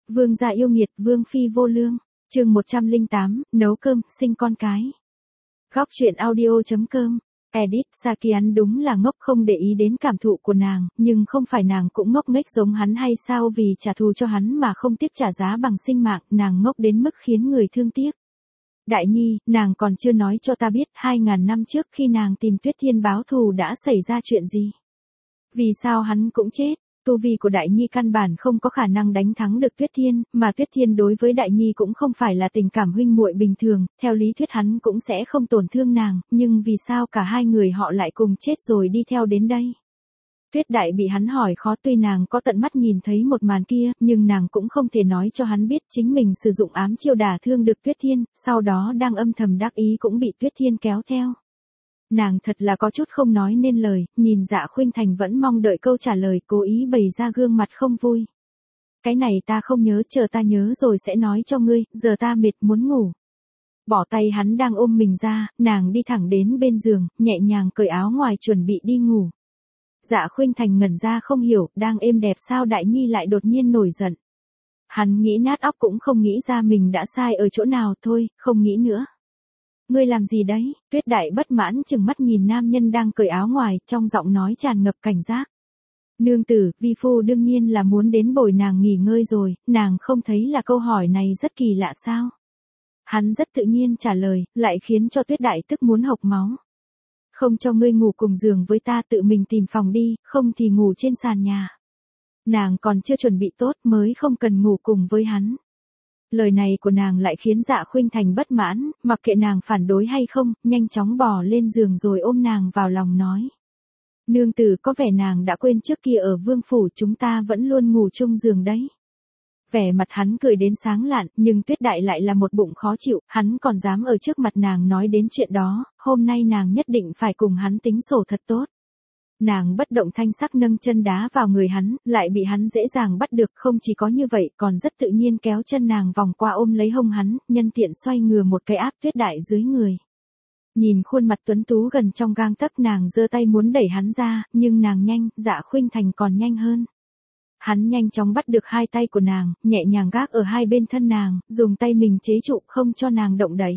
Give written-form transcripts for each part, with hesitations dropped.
Vương gia yêu nghiệt, vương phi vô lương. Chương 108, nấu cơm, sinh con cái. Góc truyện audio.com. Edit Sakian đúng là ngốc, không để ý đến cảm thụ của nàng, nhưng không phải nàng cũng ngốc nghếch giống hắn hay sao, vì trả thù cho hắn mà không tiếc trả giá bằng sinh mạng, nàng ngốc đến mức khiến người thương tiếc. Đại Nhi, nàng còn chưa nói cho ta biết 2000 năm trước khi nàng tìm Tuyết Thiên báo thù đã xảy ra chuyện gì. Vì sao hắn cũng chết? Tu vi của Đại Nhi căn bản không có khả năng đánh thắng được Tuyết Thiên, mà Tuyết Thiên đối với Đại Nhi cũng không phải là tình cảm huynh muội bình thường, theo lý thuyết hắn cũng sẽ không tổn thương nàng, nhưng vì sao cả hai người họ lại cùng chết rồi đi theo đến đây? Tuyết Đại bị hắn hỏi khó, tuy nàng có tận mắt nhìn thấy một màn kia, nhưng nàng cũng không thể nói cho hắn biết chính mình sử dụng ám chiêu đả thương được Tuyết Thiên, sau đó đang âm thầm đắc ý cũng bị Tuyết Thiên kéo theo. Nàng thật là có chút không nói nên lời, nhìn Dạ Khuynh Thành vẫn mong đợi câu trả lời, cố ý bày ra gương mặt không vui. Cái này ta không nhớ, chờ ta nhớ rồi sẽ nói cho ngươi, giờ ta mệt muốn ngủ. Bỏ tay hắn đang ôm mình ra, nàng đi thẳng đến bên giường, nhẹ nhàng cởi áo ngoài chuẩn bị đi ngủ. Dạ Khuynh Thành ngẩn ra không hiểu, đang êm đẹp sao Đại Nhi lại đột nhiên nổi giận. Hắn nghĩ nát óc cũng không nghĩ ra mình đã sai ở chỗ nào, thôi, không nghĩ nữa. Ngươi làm gì đấy? Tuyết Đại bất mãn chừng mắt nhìn nam nhân đang cởi áo ngoài, trong giọng nói tràn ngập cảnh giác. Nương tử, vi phu đương nhiên là muốn đến bồi nàng nghỉ ngơi rồi, nàng không thấy là câu hỏi này rất kỳ lạ sao? Hắn rất tự nhiên trả lời, lại khiến cho Tuyết Đại tức muốn hộc máu. Không cho ngươi ngủ cùng giường với ta, tự mình tìm phòng đi, không thì ngủ trên sàn nhà. Nàng còn chưa chuẩn bị tốt mới không cần ngủ cùng với hắn. Lời này của nàng lại khiến Dạ Khuynh Thành bất mãn, mặc kệ nàng phản đối hay không, nhanh chóng bò lên giường rồi ôm nàng vào lòng nói. Nương tử, có vẻ nàng đã quên trước kia ở vương phủ chúng ta vẫn luôn ngủ chung giường đấy. Vẻ mặt hắn cười đến sáng lạn, nhưng Tuyết Đại lại là một bụng khó chịu, hắn còn dám ở trước mặt nàng nói đến chuyện đó, hôm nay nàng nhất định phải cùng hắn tính sổ thật tốt. Nàng bất động thanh sắc nâng chân đá vào người hắn, lại bị hắn dễ dàng bắt được, không chỉ có như vậy còn rất tự nhiên kéo chân nàng vòng qua ôm lấy hông hắn, nhân tiện xoay ngừa một cái áp Tuyết Đại dưới người. Nhìn khuôn mặt tuấn tú gần trong gang tấc, nàng giơ tay muốn đẩy hắn ra, nhưng nàng nhanh, Dạ Khuynh Thành còn nhanh hơn. Hắn nhanh chóng bắt được hai tay của nàng, nhẹ nhàng gác ở hai bên thân nàng, dùng tay mình chế trụ không cho nàng động đậy.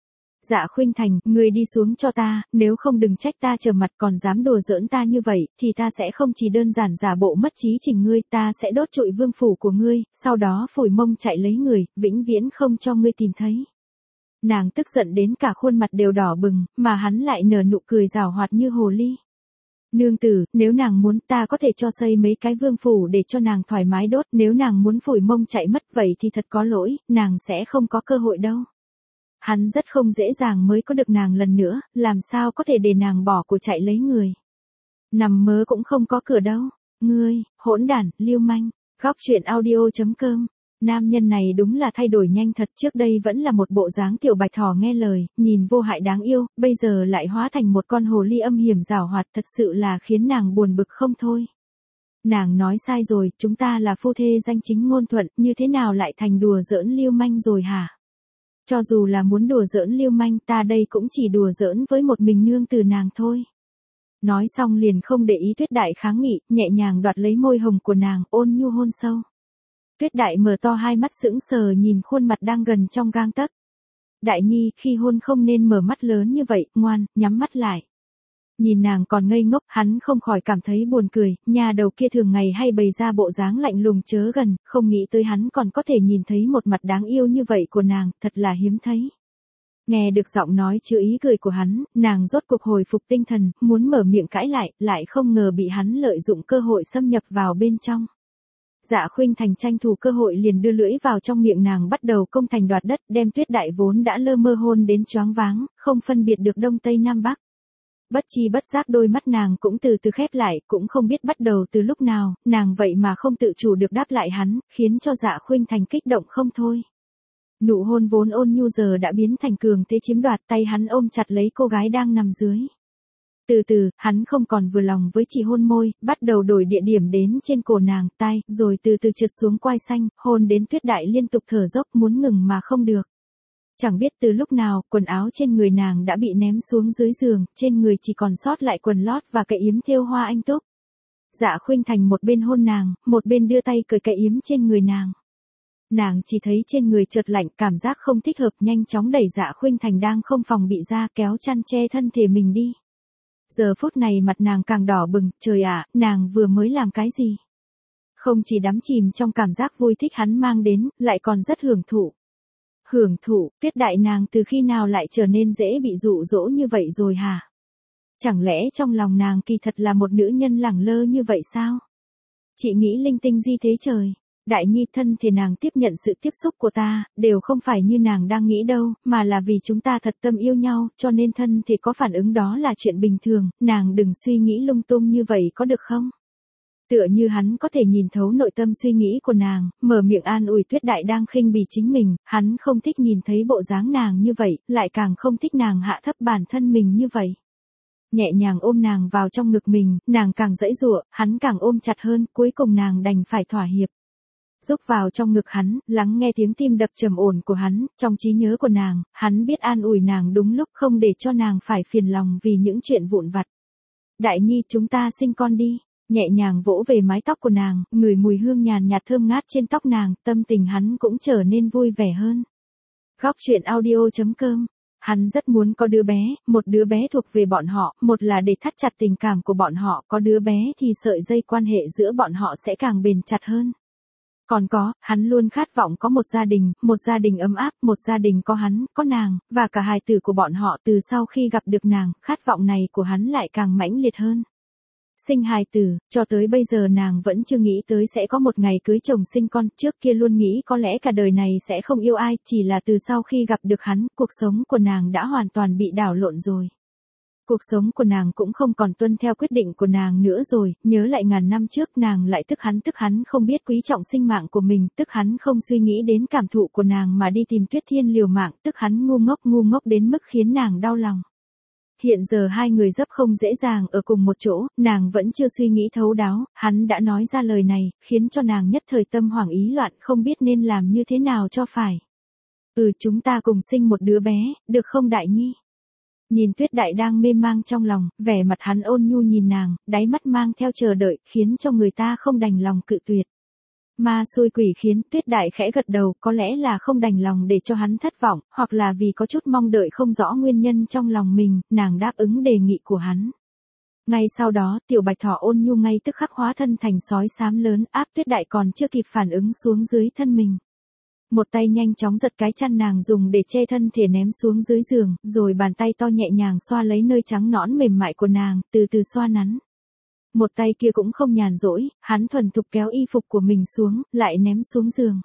Dạ Khuynh Thành, ngươi đi xuống cho ta, nếu không đừng trách ta trở mặt, còn dám đùa giỡn ta như vậy, thì ta sẽ không chỉ đơn giản giả bộ mất trí chỉnh ngươi, ta sẽ đốt trụi vương phủ của ngươi, sau đó phủi mông chạy lấy người, vĩnh viễn không cho ngươi tìm thấy. Nàng tức giận đến cả khuôn mặt đều đỏ bừng, mà hắn lại nở nụ cười giảo hoạt như hồ ly. Nương tử, nếu nàng muốn ta có thể cho xây mấy cái vương phủ để cho nàng thoải mái đốt, nếu nàng muốn phủi mông chạy mất vậy thì thật có lỗi, nàng sẽ không có cơ hội đâu. Hắn rất không dễ dàng mới có được nàng lần nữa, làm sao có thể để nàng bỏ của chạy lấy người. Nằm mơ cũng không có cửa đâu. Ngươi, hỗn đản, lưu manh. Góc truyện audio.com. Nam nhân này đúng là thay đổi nhanh thật, trước đây vẫn là một bộ dáng tiểu bạch thỏ nghe lời, nhìn vô hại đáng yêu, bây giờ lại hóa thành một con hồ ly âm hiểm giảo hoạt, thật sự là khiến nàng buồn bực không thôi. Nàng nói sai rồi, chúng ta là phu thê danh chính ngôn thuận, như thế nào lại thành đùa giỡn lưu manh rồi hả? Cho dù là muốn đùa giỡn lưu manh, ta đây cũng chỉ đùa giỡn với một mình nương tử nàng thôi. Nói xong liền không để ý Tuyết Đại kháng nghị, nhẹ nhàng đoạt lấy môi hồng của nàng, ôn nhu hôn sâu. Tuyết Đại mở to hai mắt sững sờ nhìn khuôn mặt đang gần trong gang tấc. Đại Nhi, khi hôn không nên mở mắt lớn như vậy, ngoan, nhắm mắt lại. Nhìn nàng còn ngây ngốc, hắn không khỏi cảm thấy buồn cười, nhà đầu kia thường ngày hay bày ra bộ dáng lạnh lùng chớ gần, không nghĩ tới hắn còn có thể nhìn thấy một mặt đáng yêu như vậy của nàng, thật là hiếm thấy. Nghe được giọng nói chứa ý cười của hắn, nàng rốt cuộc hồi phục tinh thần, muốn mở miệng cãi lại không ngờ bị hắn lợi dụng cơ hội xâm nhập vào bên trong. Dạ Khuynh Thành tranh thủ cơ hội liền đưa lưỡi vào trong miệng nàng, bắt đầu công thành đoạt đất, đem Tuyết Đại vốn đã lơ mơ hôn đến choáng váng, không phân biệt được đông tây nam bắc. Bất chi bất giác đôi mắt nàng cũng từ từ khép lại, cũng không biết bắt đầu từ lúc nào, nàng vậy mà không tự chủ được đáp lại hắn, khiến cho Dạ Khuynh Thành kích động không thôi. Nụ hôn vốn ôn nhu giờ đã biến thành cường thế chiếm đoạt, tay hắn ôm chặt lấy cô gái đang nằm dưới. Từ từ, hắn không còn vừa lòng với chỉ hôn môi, bắt đầu đổi địa điểm đến trên cổ nàng, tai, rồi từ từ trượt xuống quai xanh, hôn đến Tuyết Đại liên tục thở dốc muốn ngừng mà không được. Chẳng biết từ lúc nào, quần áo trên người nàng đã bị ném xuống dưới giường, trên người chỉ còn sót lại quần lót và cái yếm thêu hoa anh túc. Dạ Khuynh Thành một bên hôn nàng, một bên đưa tay cởi cái yếm trên người nàng. Nàng chỉ thấy trên người chợt lạnh, cảm giác không thích hợp, nhanh chóng đẩy Dạ Khuynh Thành đang không phòng bị ra, kéo chăn che thân thể mình đi. Giờ phút này mặt nàng càng đỏ bừng, trời ạ, nàng vừa mới làm cái gì? Không chỉ đắm chìm trong cảm giác vui thích hắn mang đến, lại còn rất hưởng thụ. Hưởng thụ, Tuyết Đại nàng từ khi nào lại trở nên dễ bị dụ dỗ như vậy rồi hả? Chẳng lẽ trong lòng nàng kỳ thật là một nữ nhân lẳng lơ như vậy sao? Chị nghĩ linh tinh gì thế trời? Đại Nhi, thân thể nàng tiếp nhận sự tiếp xúc của ta, đều không phải như nàng đang nghĩ đâu, mà là vì chúng ta thật tâm yêu nhau, cho nên thân thể có phản ứng đó là chuyện bình thường, nàng đừng suy nghĩ lung tung như vậy có được không? Tựa như hắn có thể nhìn thấu nội tâm suy nghĩ của nàng, mở miệng an ủi Tuyết Đại đang khinh bỉ chính mình, hắn không thích nhìn thấy bộ dáng nàng như vậy, lại càng không thích nàng hạ thấp bản thân mình như vậy. Nhẹ nhàng ôm nàng vào trong ngực mình, nàng càng giãy giụa, hắn càng ôm chặt hơn, cuối cùng nàng đành phải thỏa hiệp. Rúc vào trong ngực hắn, lắng nghe tiếng tim đập trầm ổn của hắn, trong trí nhớ của nàng, hắn biết an ủi nàng đúng lúc, không để cho nàng phải phiền lòng vì những chuyện vụn vặt. Đại Nhi, chúng ta sinh con đi. Nhẹ nhàng vỗ về mái tóc của nàng, ngửi mùi hương nhàn nhạt thơm ngát trên tóc nàng, tâm tình hắn cũng trở nên vui vẻ hơn. Góc truyện audio.com. Hắn rất muốn có đứa bé, một đứa bé thuộc về bọn họ, một là để thắt chặt tình cảm của bọn họ, có đứa bé thì sợi dây quan hệ giữa bọn họ sẽ càng bền chặt hơn. Còn có, hắn luôn khát vọng có một gia đình ấm áp, một gia đình có hắn, có nàng, và cả hài tử của bọn họ. Từ sau khi gặp được nàng, khát vọng này của hắn lại càng mãnh liệt hơn. Sinh hài tử, cho tới bây giờ nàng vẫn chưa nghĩ tới sẽ có một ngày cưới chồng sinh con, trước kia luôn nghĩ có lẽ cả đời này sẽ không yêu ai, chỉ là từ sau khi gặp được hắn, cuộc sống của nàng đã hoàn toàn bị đảo lộn rồi. Cuộc sống của nàng cũng không còn tuân theo quyết định của nàng nữa rồi, nhớ lại ngàn năm trước nàng lại tức hắn không biết quý trọng sinh mạng của mình, tức hắn không suy nghĩ đến cảm thụ của nàng mà đi tìm Tuyết Thiên liều mạng, tức hắn ngu ngốc đến mức khiến nàng đau lòng. Hiện giờ hai người dấp không dễ dàng ở cùng một chỗ, nàng vẫn chưa suy nghĩ thấu đáo, hắn đã nói ra lời này, khiến cho nàng nhất thời tâm hoảng ý loạn, không biết nên làm như thế nào cho phải. Chúng ta cùng sinh một đứa bé, được không Đại Nhi? Nhìn Tuyết Đại đang mê mang trong lòng, vẻ mặt hắn ôn nhu nhìn nàng, đáy mắt mang theo chờ đợi, khiến cho người ta không đành lòng cự tuyệt. Ma xui quỷ khiến, Tuyết Đại khẽ gật đầu, có lẽ là không đành lòng để cho hắn thất vọng, hoặc là vì có chút mong đợi không rõ nguyên nhân trong lòng mình, nàng đáp ứng đề nghị của hắn. Ngay sau đó, Tiểu Bạch Thỏ ôn nhu ngay tức khắc hóa thân thành sói xám lớn, áp Tuyết Đại còn chưa kịp phản ứng xuống dưới thân mình. Một tay nhanh chóng giật cái chăn nàng dùng để che thân thể ném xuống dưới giường, rồi bàn tay to nhẹ nhàng xoa lấy nơi trắng nõn mềm mại của nàng, từ từ xoa nắn. Một tay kia cũng không nhàn rỗi, hắn thuần thục kéo y phục của mình xuống, lại ném xuống giường.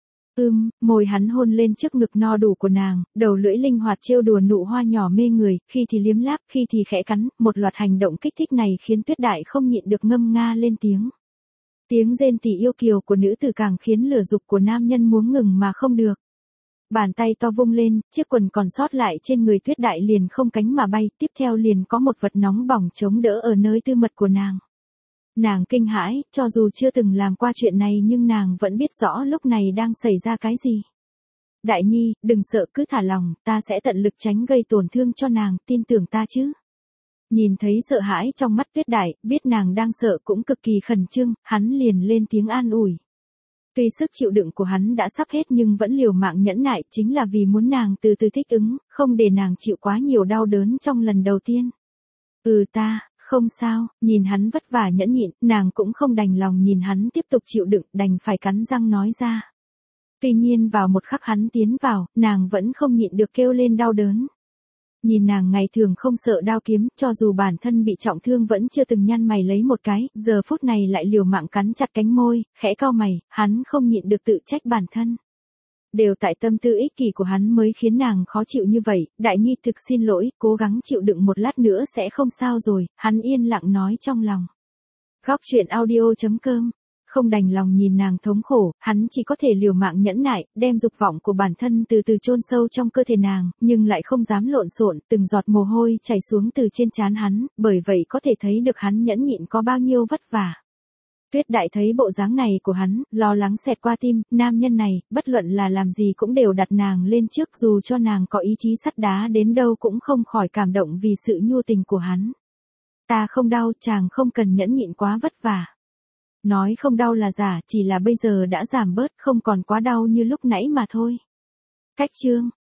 Môi hắn hôn lên trước ngực no đủ của nàng, đầu lưỡi linh hoạt trêu đùa nụ hoa nhỏ mê người, khi thì liếm láp, khi thì khẽ cắn, một loạt hành động kích thích này khiến Tuyết Đại không nhịn được ngâm nga lên tiếng. Tiếng rên tỉ yêu kiều của nữ tử càng khiến lửa dục của nam nhân muốn ngừng mà không được. Bàn tay to vung lên, chiếc quần còn sót lại trên người Tuyết Đại liền không cánh mà bay, tiếp theo liền có một vật nóng bỏng chống đỡ ở nơi tư mật của nàng. Nàng kinh hãi, cho dù chưa từng làm qua chuyện này nhưng nàng vẫn biết rõ lúc này đang xảy ra cái gì. Đại Nhi, đừng sợ, cứ thả lòng, ta sẽ tận lực tránh gây tổn thương cho nàng, tin tưởng ta chứ. Nhìn thấy sợ hãi trong mắt Tuyết Đại, biết nàng đang sợ cũng cực kỳ khẩn trương, hắn liền lên tiếng an ủi. Tuy sức chịu đựng của hắn đã sắp hết nhưng vẫn liều mạng nhẫn nại, chính là vì muốn nàng từ từ thích ứng, không để nàng chịu quá nhiều đau đớn trong lần đầu tiên. Ta, không sao, nhìn hắn vất vả nhẫn nhịn, nàng cũng không đành lòng nhìn hắn tiếp tục chịu đựng, đành phải cắn răng nói ra. Tuy nhiên vào một khắc hắn tiến vào, nàng vẫn không nhịn được kêu lên đau đớn. Nhìn nàng ngày thường không sợ đao kiếm, cho dù bản thân bị trọng thương vẫn chưa từng nhăn mày lấy một cái, giờ phút này lại liều mạng cắn chặt cánh môi, khẽ cau mày, hắn không nhịn được tự trách bản thân. Đều tại tâm tư ích kỷ của hắn mới khiến nàng khó chịu như vậy, Đại Nhi thực xin lỗi, cố gắng chịu đựng một lát nữa sẽ không sao rồi, hắn yên lặng nói trong lòng. Góc truyện audio.com. Không đành lòng nhìn nàng thống khổ, hắn chỉ có thể liều mạng nhẫn nại, đem dục vọng của bản thân từ từ chôn sâu trong cơ thể nàng, nhưng lại không dám lộn xộn, từng giọt mồ hôi chảy xuống từ trên trán hắn, bởi vậy có thể thấy được hắn nhẫn nhịn có bao nhiêu vất vả. Tuyết Đại thấy bộ dáng này của hắn, lo lắng xẹt qua tim, nam nhân này, bất luận là làm gì cũng đều đặt nàng lên trước, dù cho nàng có ý chí sắt đá đến đâu cũng không khỏi cảm động vì sự nhu tình của hắn. Ta không đau, chàng không cần nhẫn nhịn quá vất vả. Nói không đau là giả, chỉ là bây giờ đã giảm bớt, không còn quá đau như lúc nãy mà thôi. Cách chương